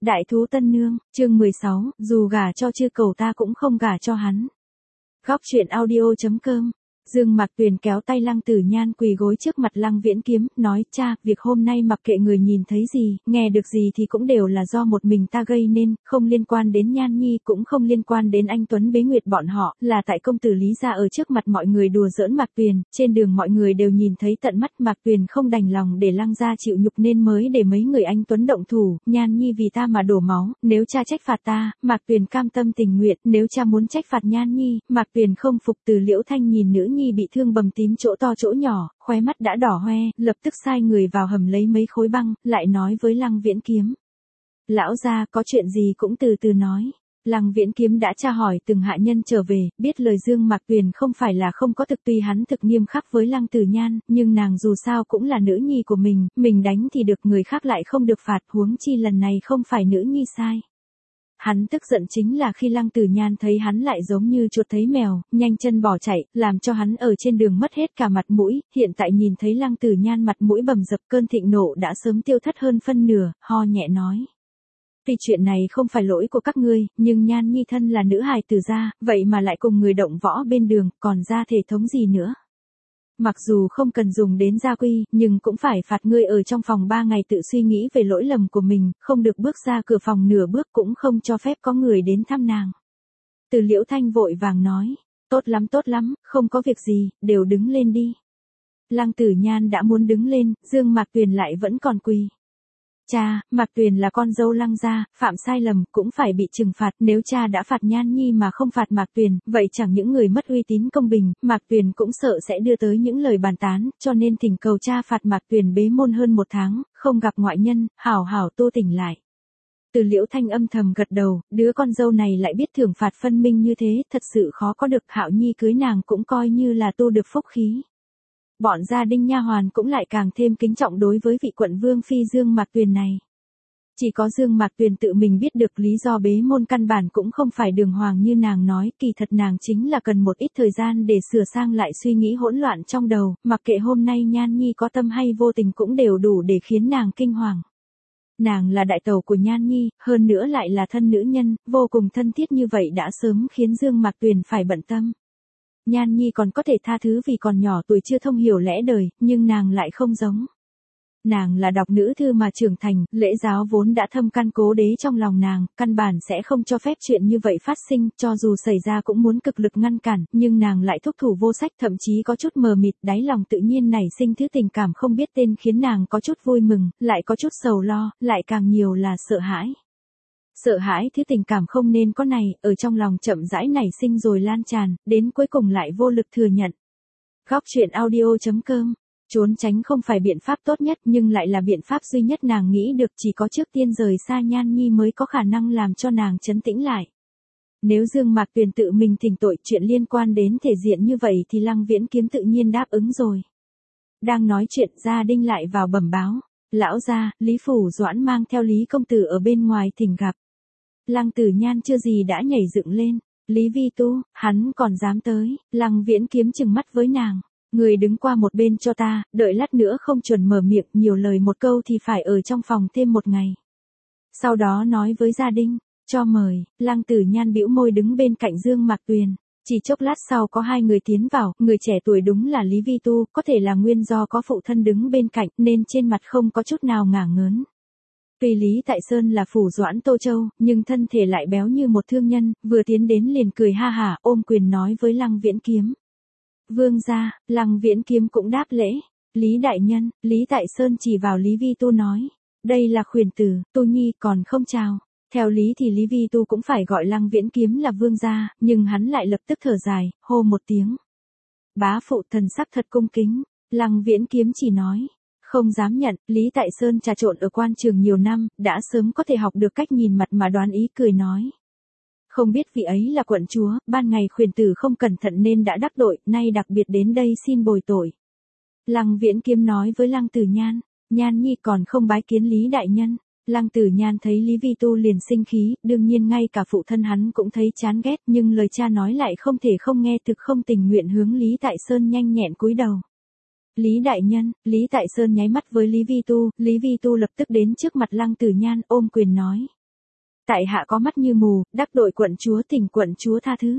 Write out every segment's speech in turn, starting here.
Đại thú tân nương, chương 16, dù gả cho chư cầu ta cũng không gả cho hắn. Góc truyện audio.com. Dương Mạc Tuyền kéo tay Lăng Tử Nhan quỳ gối trước mặt Lăng Viễn Kiếm, nói: cha, việc hôm nay mặc kệ người nhìn thấy gì, nghe được gì thì cũng đều là do một mình ta gây nên, không liên quan đến Nhan Nhi, cũng không liên quan đến anh Tuấn Bế Nguyệt bọn họ, là tại công tử Lý gia ở trước mặt mọi người đùa giỡn Mạc Tuyền, trên đường mọi người đều nhìn thấy tận mắt. Mạc Tuyền không đành lòng để Lăng gia chịu nhục nên mới để mấy người anh Tuấn động thủ. Nhan Nhi vì ta mà đổ máu, nếu cha trách phạt ta, Mạc Tuyền cam tâm tình nguyện, nếu cha muốn trách phạt Nhan Nhi, Mạc Tuyền không phục. Từ Liễu Thanh nhìn nữ nhi bị thương bầm tím chỗ to chỗ nhỏ, khóe mắt đã đỏ hoe, lập tức sai người vào hầm lấy mấy khối băng, lại nói với Lăng Viễn Kiếm: lão gia, có chuyện gì cũng từ từ nói. Lăng Viễn Kiếm đã tra hỏi từng hạ nhân trở về, biết lời Dương Mạc Tuyền không phải là không có thực, tuy hắn thực nghiêm khắc với Lăng Tử Nhan, nhưng nàng dù sao cũng là nữ nhi của mình đánh thì được, người khác lại không được phạt, huống chi lần này không phải nữ nhi sai. Hắn tức giận chính là khi Lăng Tử Nhan thấy hắn lại giống như chuột thấy mèo, nhanh chân bỏ chạy, làm cho hắn ở trên đường mất hết cả mặt mũi. Hiện tại nhìn thấy Lăng Tử Nhan mặt mũi bầm dập, cơn thịnh nộ đã sớm tiêu thất hơn phân nửa, ho nhẹ nói: tuy chuyện này không phải lỗi của các ngươi, nhưng Nhan Nhi thân là nữ hài tử gia, vậy mà lại cùng người động võ bên đường, còn ra thể thống gì nữa. Mặc dù không cần dùng đến gia quy, nhưng cũng phải phạt ngươi ở trong phòng 3 ngày tự suy nghĩ về lỗi lầm của mình, không được bước ra cửa phòng nửa bước, cũng không cho phép có người đến thăm nàng. Từ Liễu Thanh vội vàng nói: tốt lắm, không có việc gì, đều đứng lên đi. Lăng Tử Nhan đã muốn đứng lên, Dương Mạc Tuyền lại vẫn còn quỳ. Cha, Mạc Tuyền là con dâu Lăng gia, phạm sai lầm cũng phải bị trừng phạt, nếu cha đã phạt Nhan Nhi mà không phạt Mạc Tuyền, vậy chẳng những người mất uy tín công bình, Mạc Tuyền cũng sợ sẽ đưa tới những lời bàn tán, cho nên thỉnh cầu cha phạt Mạc Tuyền bế môn hơn 1 tháng, không gặp ngoại nhân, hảo hảo tu tỉnh lại. Từ Liễu Thanh âm thầm gật đầu, đứa con dâu này lại biết thưởng phạt phân minh như thế, thật sự khó có được. Hạo Nhi cưới nàng cũng coi như là tu được phúc khí. Bọn gia đình nha hoàn cũng lại càng thêm kính trọng đối với vị quận vương phi Dương Mạc Tuyền này. Chỉ có Dương Mạc Tuyền tự mình biết được lý do bế môn căn bản cũng không phải đường hoàng như nàng nói, kỳ thật nàng chính là cần một ít thời gian để sửa sang lại suy nghĩ hỗn loạn trong đầu, mặc kệ hôm nay Nhan Nhi có tâm hay vô tình cũng đều đủ để khiến nàng kinh hoàng. Nàng là đại tẩu của Nhan Nhi, hơn nữa lại là thân nữ nhân, vô cùng thân thiết như vậy đã sớm khiến Dương Mạc Tuyền phải bận tâm. Nhan Nhi còn có thể tha thứ vì còn nhỏ tuổi chưa thông hiểu lẽ đời, nhưng nàng lại không giống. Nàng là đọc nữ thư mà trưởng thành, lễ giáo vốn đã thâm căn cố đế trong lòng nàng, căn bản sẽ không cho phép chuyện như vậy phát sinh, cho dù xảy ra cũng muốn cực lực ngăn cản, nhưng nàng lại thúc thủ vô sách, thậm chí có chút mờ mịt, đáy lòng tự nhiên nảy sinh thứ tình cảm không biết tên khiến nàng có chút vui mừng, lại có chút sầu lo, lại càng nhiều là sợ hãi. Sợ hãi thứ tình cảm không nên có này, ở trong lòng chậm rãi nảy sinh rồi lan tràn, đến cuối cùng lại vô lực thừa nhận. Góc truyện audio.com. Trốn tránh không phải biện pháp tốt nhất nhưng lại là biện pháp duy nhất nàng nghĩ được, chỉ có trước tiên rời xa Nhan Nhi mới có khả năng làm cho nàng trấn tĩnh lại. Nếu Dương Mạc Tuyền tự mình thỉnh tội chuyện liên quan đến thể diện như vậy thì Lăng Viễn Kiếm tự nhiên đáp ứng rồi. Đang nói chuyện, gia đình lại vào bẩm báo: lão gia, Lý Phủ Doãn mang theo Lý công tử ở bên ngoài thỉnh gặp. Lăng Tử Nhan chưa gì đã nhảy dựng lên: Lý Vi Tu, hắn còn dám tới? Lăng Viễn Kiếm trừng mắt với nàng: người đứng qua một bên cho ta, đợi lát nữa không chuẩn mở miệng, nhiều lời một câu thì phải ở trong phòng thêm 1 ngày. Sau đó nói với gia đình: cho mời. Lăng Tử Nhan bĩu môi đứng bên cạnh Dương Mạc Tuyền. Chỉ chốc lát sau có 2 người tiến vào, người trẻ tuổi đúng là Lý Vi Tu, có thể là nguyên do có phụ thân đứng bên cạnh nên trên mặt không có chút nào ngả ngớn. Tuy Lý Tại Sơn là Phủ Doãn Tô Châu, nhưng thân thể lại béo như một thương nhân, vừa tiến đến liền cười ha hả, ôm quyền nói với Lăng Viễn Kiếm: vương gia. Lăng Viễn Kiếm cũng đáp lễ: Lý đại nhân. Lý Tại Sơn chỉ vào Lý Vi Tu nói: đây là khuyển tử, Tu Nhi còn không chào. Theo lý thì Lý Vi Tu cũng phải gọi Lăng Viễn Kiếm là vương gia, nhưng hắn lại lập tức thở dài, hô một tiếng: bá phụ. Thần sắc thật cung kính. Lăng Viễn Kiếm chỉ nói: không dám nhận. Lý Tại Sơn trà trộn ở quan trường nhiều năm, đã sớm có thể học được cách nhìn mặt mà đoán ý, cười nói: không biết vị ấy là quận chúa, ban ngày khuyển tử không cẩn thận nên đã đắc tội, nay đặc biệt đến đây xin bồi tội. Lăng Viễn Kiếm nói với Lăng Tử Nhan: Nhan Nhi còn không bái kiến Lý đại nhân. Lăng Tử Nhan thấy Lý Vi Tu liền sinh khí, đương nhiên ngay cả phụ thân hắn cũng thấy chán ghét, nhưng lời cha nói lại không thể không nghe, thực không tình nguyện hướng Lý Tại Sơn nhanh nhẹn cúi đầu. Lý đại nhân. Lý Tại Sơn nháy mắt với Lý Vi Tu lập tức đến trước mặt Lăng Tử Nhan ôm quyền nói: Tại hạ có mắt như mù, đắc tội quận chúa, thỉnh quận chúa tha thứ.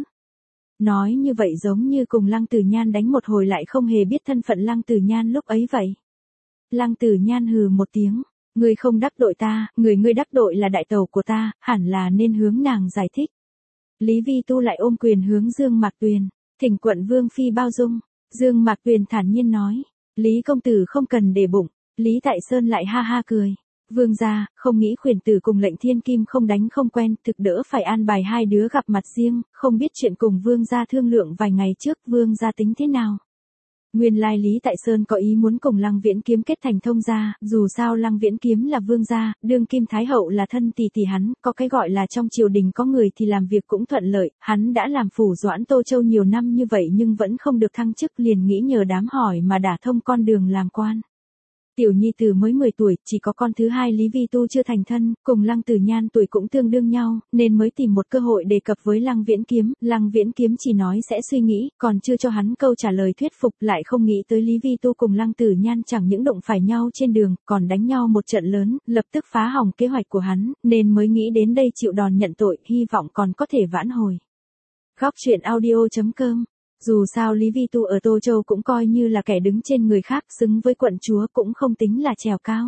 Nói như vậy giống như cùng Lăng Tử Nhan đánh một hồi lại không hề biết thân phận Lăng Tử Nhan lúc ấy vậy. Lăng Tử Nhan hừ một tiếng, ngươi không đắc tội ta, người ngươi đắc tội là đại tẩu của ta, hẳn là nên hướng nàng giải thích. Lý Vi Tu lại ôm quyền hướng Dương Mạc Tuyền, thỉnh quận vương phi bao dung. Dương Mạc Tuyền thản nhiên nói, Lý công tử không cần để bụng. Lý Tại Sơn lại ha ha cười. Vương gia, không nghĩ khuyển tử cùng lệnh thiên kim không đánh không quen, thực đỡ phải an bài hai đứa gặp mặt riêng, không biết chuyện cùng vương gia thương lượng vài ngày trước, vương gia tính thế nào. Nguyên lai Lý Tại Sơn có ý muốn cùng Lăng Viễn Kiếm kết thành thông gia, dù sao Lăng Viễn Kiếm là vương gia, đương kim thái hậu là thân tỷ tỷ hắn, có cái gọi là trong triều đình có người thì làm việc cũng thuận lợi, hắn đã làm phủ doãn Tô Châu nhiều năm như vậy nhưng vẫn không được thăng chức, liền nghĩ nhờ đám hỏi mà đả thông con đường làm quan. Tiểu nhi tử mới 10 tuổi, chỉ có con thứ hai Lý Vi Tu chưa thành thân, cùng Lăng Tử Nhan tuổi cũng tương đương nhau, nên mới tìm một cơ hội đề cập với Lăng Viễn Kiếm. Lăng Viễn Kiếm chỉ nói sẽ suy nghĩ, còn chưa cho hắn câu trả lời thuyết phục, lại không nghĩ tới Lý Vi Tu cùng Lăng Tử Nhan chẳng những đụng phải nhau trên đường, còn đánh nhau một trận lớn, lập tức phá hỏng kế hoạch của hắn, nên mới nghĩ đến đây chịu đòn nhận tội, hy vọng còn có thể vãn hồi. Góc truyện audio.com. Dù sao Lý Vi Tu ở Tô Châu cũng coi như là kẻ đứng trên người khác, xứng với quận chúa cũng không tính là trèo cao.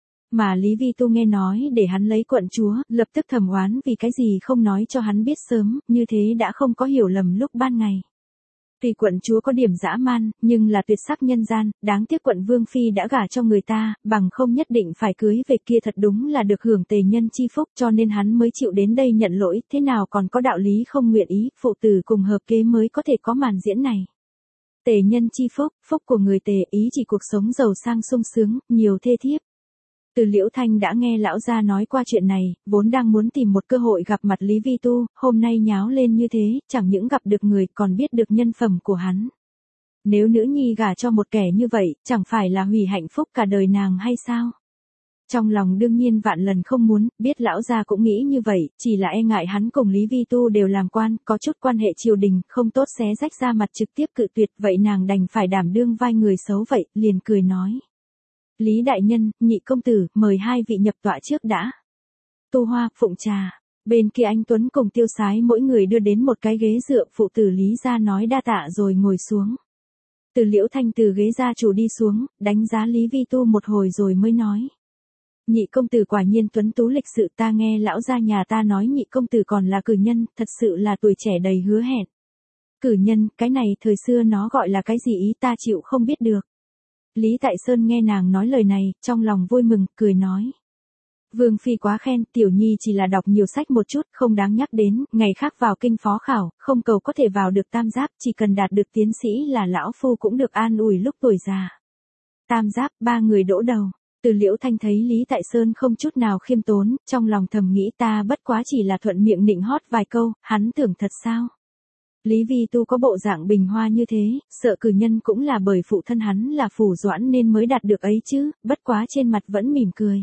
Mà Lý Vi Tu nghe nói để hắn lấy quận chúa, lập tức thầm oán vì cái gì không nói cho hắn biết sớm, như thế đã không có hiểu lầm lúc ban ngày. Tuy quận chúa có điểm dã man, nhưng là tuyệt sắc nhân gian, đáng tiếc quận vương phi đã gả cho người ta, bằng không nhất định phải cưới về kia, thật đúng là được hưởng tề nhân chi phúc, cho nên hắn mới chịu đến đây nhận lỗi, thế nào còn có đạo lý không nguyện ý, phụ tử cùng hợp kế mới có thể có màn diễn này. Tề nhân chi phúc, phúc của người tề, ý chỉ cuộc sống giàu sang sung sướng, nhiều thê thiếp. Từ Liễu Thanh đã nghe lão gia nói qua chuyện này, vốn đang muốn tìm một cơ hội gặp mặt Lý Vi Tu, hôm nay nháo lên như thế, chẳng những gặp được người còn biết được nhân phẩm của hắn. Nếu nữ nhi gả cho một kẻ như vậy, chẳng phải là hủy hạnh phúc cả đời nàng hay sao? Trong lòng đương nhiên vạn lần không muốn, biết lão gia cũng nghĩ như vậy, chỉ là e ngại hắn cùng Lý Vi Tu đều làm quan, có chút quan hệ triều đình, không tốt xé rách ra mặt trực tiếp cự tuyệt, vậy nàng đành phải đảm đương vai người xấu vậy, liền cười nói. Lý đại nhân, nhị công tử, mời hai vị nhập tọa trước đã. Tu Hoa, phụng trà. Bên kia anh Tuấn cùng Tiêu Sái mỗi người đưa đến một cái ghế dựa, phụ tử Lý gia nói đa tạ rồi ngồi xuống. Từ Liễu Thanh từ ghế gia chủ đi xuống, đánh giá Lý Vi Tu một hồi rồi mới nói. Nhị công tử quả nhiên tuấn tú lịch sự, ta nghe lão gia nhà ta nói nhị công tử còn là cử nhân, thật sự là tuổi trẻ đầy hứa hẹn. Cử nhân, cái này thời xưa nó gọi là cái gì ý ta chịu không biết được. Lý Tại Sơn nghe nàng nói lời này, trong lòng vui mừng, cười nói. Vương phi quá khen, tiểu nhi chỉ là đọc nhiều sách một chút, không đáng nhắc đến, ngày khác vào kinh phó khảo, không cầu có thể vào được tam giáp, chỉ cần đạt được tiến sĩ là lão phu cũng được an ủi lúc tuổi già. Tam giáp, 3 người đỗ đầu. Từ Liễu Thanh thấy Lý Tại Sơn không chút nào khiêm tốn, trong lòng thầm nghĩ ta bất quá chỉ là thuận miệng nịnh hót vài câu, hắn tưởng thật sao? Lý Vi Tu có bộ dạng bình hoa như thế, sợ cử nhân cũng là bởi phụ thân hắn là phủ doãn nên mới đạt được ấy chứ, bất quá trên mặt vẫn mỉm cười.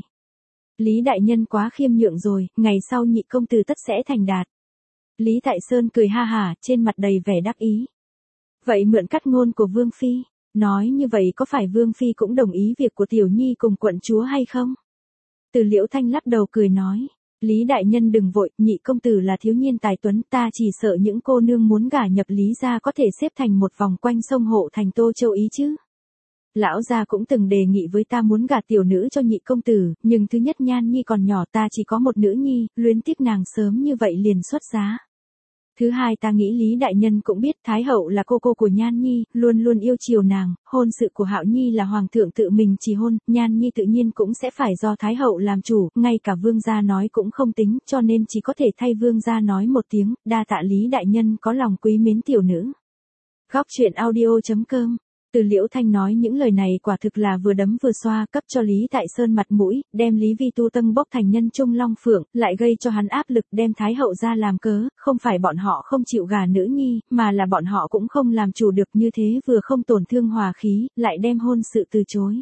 Lý đại nhân quá khiêm nhượng rồi, ngày sau nhị công tử tất sẽ thành đạt. Lý Tại Sơn cười ha hả, trên mặt đầy vẻ đắc ý. Vậy mượn cắt ngôn của Vương Phi, nói như vậy có phải Vương Phi cũng đồng ý việc của tiểu nhi cùng quận chúa hay không? Từ Liễu Thanh lắc đầu cười nói. Lý đại nhân đừng vội, nhị công tử là thiếu niên tài tuấn, ta chỉ sợ những cô nương muốn gả nhập Lý gia có thể xếp thành một vòng quanh sông Hộ thành Tô Châu ý chứ. Lão gia cũng từng đề nghị với ta muốn gả tiểu nữ cho nhị công tử, nhưng thứ nhất Nhan Nhi còn nhỏ, ta chỉ có một nữ nhi, luyến tiếc nàng sớm như vậy liền xuất giá. Thứ hai ta nghĩ Lý đại nhân cũng biết Thái hậu là cô của Nhan Nhi, luôn luôn yêu chiều nàng, hôn sự của Hạo Nhi là hoàng thượng tự mình chỉ hôn, Nhan Nhi tự nhiên cũng sẽ phải do Thái hậu làm chủ, ngay cả vương gia nói cũng không tính, cho nên chỉ có thể thay vương gia nói một tiếng, đa tạ Lý đại nhân có lòng quý mến tiểu nữ. Góc truyện audio.com. Từ Liễu Thanh nói những lời này quả thực là vừa đấm vừa xoa, cấp cho Lý Tại Sơn mặt mũi, đem Lý Vi Tu tâng bốc thành nhân trung long phượng, lại gây cho hắn áp lực đem Thái hậu ra làm cớ, không phải bọn họ không chịu gả nữ nhi, mà là bọn họ cũng không làm chủ được, như thế vừa không tổn thương hòa khí, lại đem hôn sự từ chối.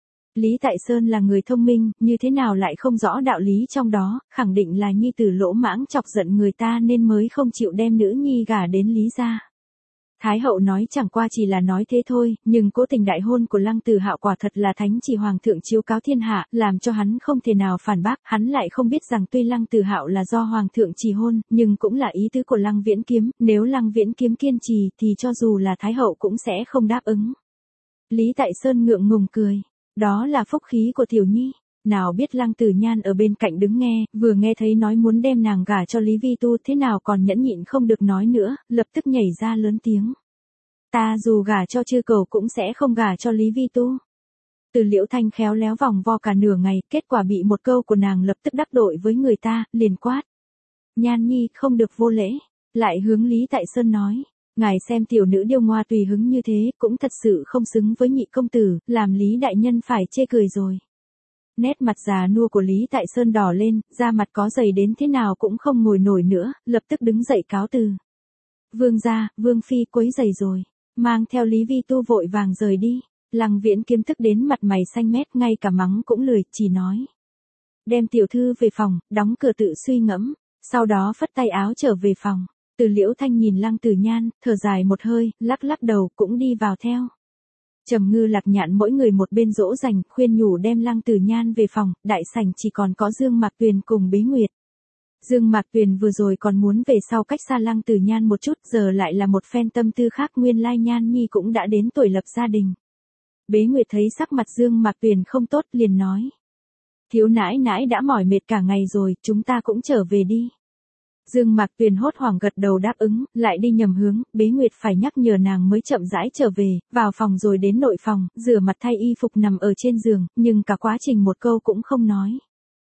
Lý Tại Sơn là người thông minh, như thế nào lại không rõ đạo lý trong đó, khẳng định là nhi tử lỗ mãng chọc giận người ta nên mới không chịu đem nữ nhi gả đến Lý gia. Thái hậu nói chẳng qua chỉ là nói thế thôi, nhưng cố tình đại hôn của Lăng Tử Hạo quả thật là thánh chỉ hoàng thượng chiếu cáo thiên hạ, làm cho hắn không thể nào phản bác, hắn lại không biết rằng tuy Lăng Tử Hạo là do hoàng thượng chỉ hôn, nhưng cũng là ý tứ của Lăng Viễn Kiếm, nếu Lăng Viễn Kiếm kiên trì thì cho dù là Thái hậu cũng sẽ không đáp ứng. Lý Tại Sơn ngượng ngùng cười, đó là phúc khí của tiểu nhi. Nào biết Lăng Tử Nhan ở bên cạnh đứng nghe, vừa nghe thấy nói muốn đem nàng gả cho Lý Vi Tu thế nào còn nhẫn nhịn không được nói nữa, lập tức nhảy ra lớn tiếng. Ta dù gả cho chư cầu cũng sẽ không gả cho Lý Vi Tu. Từ Liễu Thanh khéo léo vòng vo cả nửa ngày, kết quả bị một câu của nàng lập tức đắc tội với người ta, liền quát. Nhan nhi không được vô lễ, lại hướng Lý Tại Sơn nói. Ngài xem tiểu nữ điêu ngoa tùy hứng như thế, cũng thật sự không xứng với nhị công tử, làm Lý đại nhân phải chê cười rồi. Nét mặt già nua của Lý Tại Sơn đỏ lên, da mặt có dày đến thế nào cũng không ngồi nổi nữa, lập tức đứng dậy cáo từ. Vương gia, Vương phi quấy rầy rồi, mang theo Lý Vi Tu vội vàng rời đi. Lăng Viễn Kiếm tức đến mặt mày xanh mét, ngay cả mắng cũng lười, chỉ nói. Đem tiểu thư về phòng, đóng cửa tự suy ngẫm, sau đó phất tay áo trở về phòng. Từ Liễu Thanh nhìn Lăng Tử Nhan, thở dài một hơi, lắc lắc đầu cũng đi vào theo. Trầm Ngư Lạc Nhạn mỗi người một bên dỗ dành, khuyên nhủ đem Lăng Tử Nhan về phòng, đại sảnh chỉ còn có Dương Mạc Tuyền cùng Bế Nguyệt. Dương Mạc Tuyền vừa rồi còn muốn về sau cách xa Lăng Tử Nhan một chút, giờ lại là một phen tâm tư khác, nguyên lai Nhan nhi cũng đã đến tuổi lập gia đình. Bế Nguyệt thấy sắc mặt Dương Mạc Tuyền không tốt liền nói. Thiếu nãi nãi đã mỏi mệt cả ngày rồi, chúng ta cũng trở về đi. Dương Mạc Tuyền hốt hoảng gật đầu đáp ứng, lại đi nhầm hướng, Bế Nguyệt phải nhắc nhở nàng mới chậm rãi trở về, vào phòng rồi đến nội phòng, rửa mặt thay y phục nằm ở trên giường, nhưng cả quá trình một câu cũng không nói.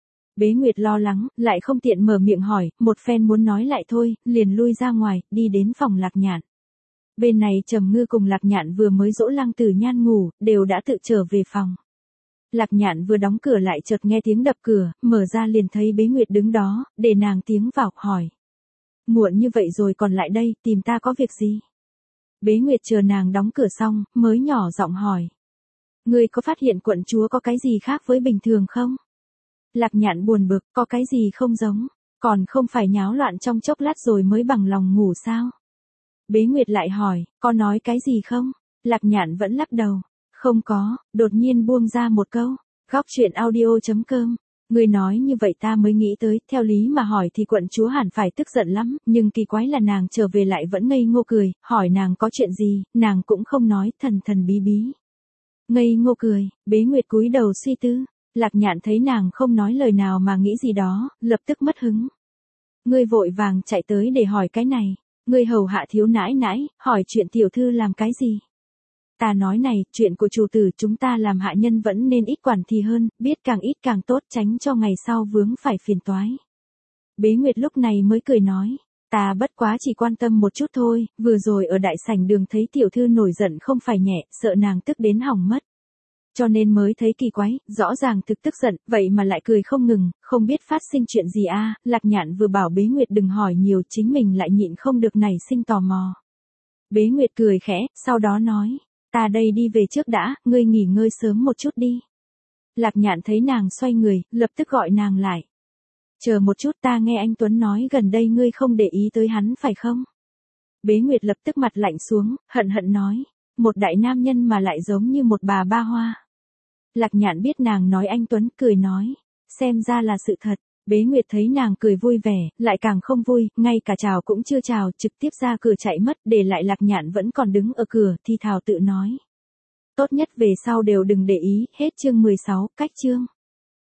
Bế Nguyệt lo lắng, lại không tiện mở miệng hỏi, một phen muốn nói lại thôi, liền lui ra ngoài, đi đến phòng Lạc Nhạn. Bên này Trầm Ngư cùng Lạc Nhạn vừa mới dỗ Lăng Tử Nhan ngủ, đều đã tự trở về phòng. Lạc Nhạn vừa đóng cửa lại chợt nghe tiếng đập cửa, mở ra liền thấy Bế Nguyệt đứng đó, để nàng tiến vào, hỏi. Muộn như vậy rồi còn lại đây, tìm ta có việc gì? Bế Nguyệt chờ nàng đóng cửa xong, mới nhỏ giọng hỏi. Ngươi có phát hiện quận chúa có cái gì khác với bình thường không? Lạc Nhạn buồn bực, có cái gì không giống, còn không phải nháo loạn trong chốc lát rồi mới bằng lòng ngủ sao? Bế Nguyệt lại hỏi, có nói cái gì không? Lạc Nhạn vẫn lắc đầu, không có, đột nhiên buông ra một câu, góc chuyện audio.com. Người nói như vậy ta mới nghĩ tới, theo lý mà hỏi thì quận chúa hẳn phải tức giận lắm, nhưng kỳ quái là nàng trở về lại vẫn ngây ngô cười, hỏi nàng có chuyện gì, nàng cũng không nói, thần thần bí bí. Ngây ngô cười, Bế Nguyệt cúi đầu suy tư, Lạc Nhạn thấy nàng không nói lời nào mà nghĩ gì đó, lập tức mất hứng. Ngươi vội vàng chạy tới để hỏi cái này, ngươi hầu hạ thiếu nãi nãi, hỏi chuyện tiểu thư làm cái gì? Ta nói này, chuyện của chủ tử chúng ta làm hạ nhân vẫn nên ít quản thì hơn, biết càng ít càng tốt, tránh cho ngày sau vướng phải phiền toái. Bế Nguyệt lúc này mới cười nói, ta bất quá chỉ quan tâm một chút thôi, vừa rồi ở đại sảnh đường thấy tiểu thư nổi giận không phải nhẹ, sợ nàng tức đến hỏng mất. Cho nên mới thấy kỳ quái, rõ ràng thực tức giận, vậy mà lại cười không ngừng, không biết phát sinh chuyện gì a. Lạc Nhạn vừa bảo Bế Nguyệt đừng hỏi nhiều, chính mình lại nhịn không được nảy sinh tò mò. Bế Nguyệt cười khẽ, sau đó nói. Ta đây đi về trước đã, ngươi nghỉ ngơi sớm một chút đi. Lạc Nhạn thấy nàng xoay người, lập tức gọi nàng lại. Chờ một chút, ta nghe anh Tuấn nói gần đây ngươi không để ý tới hắn phải không? Bế Nguyệt lập tức mặt lạnh xuống, hận hận nói. Một đại nam nhân mà lại giống như một bà ba hoa. Lạc Nhạn biết nàng nói anh Tuấn, cười nói. Xem ra là sự thật. Bế Nguyệt thấy nàng cười vui vẻ, lại càng không vui, ngay cả chào cũng chưa chào, trực tiếp ra cửa chạy mất, để lại Lạc Nhạn vẫn còn đứng ở cửa, thì thào tự nói. Tốt nhất về sau đều đừng để ý, hết chương 16, cách chương.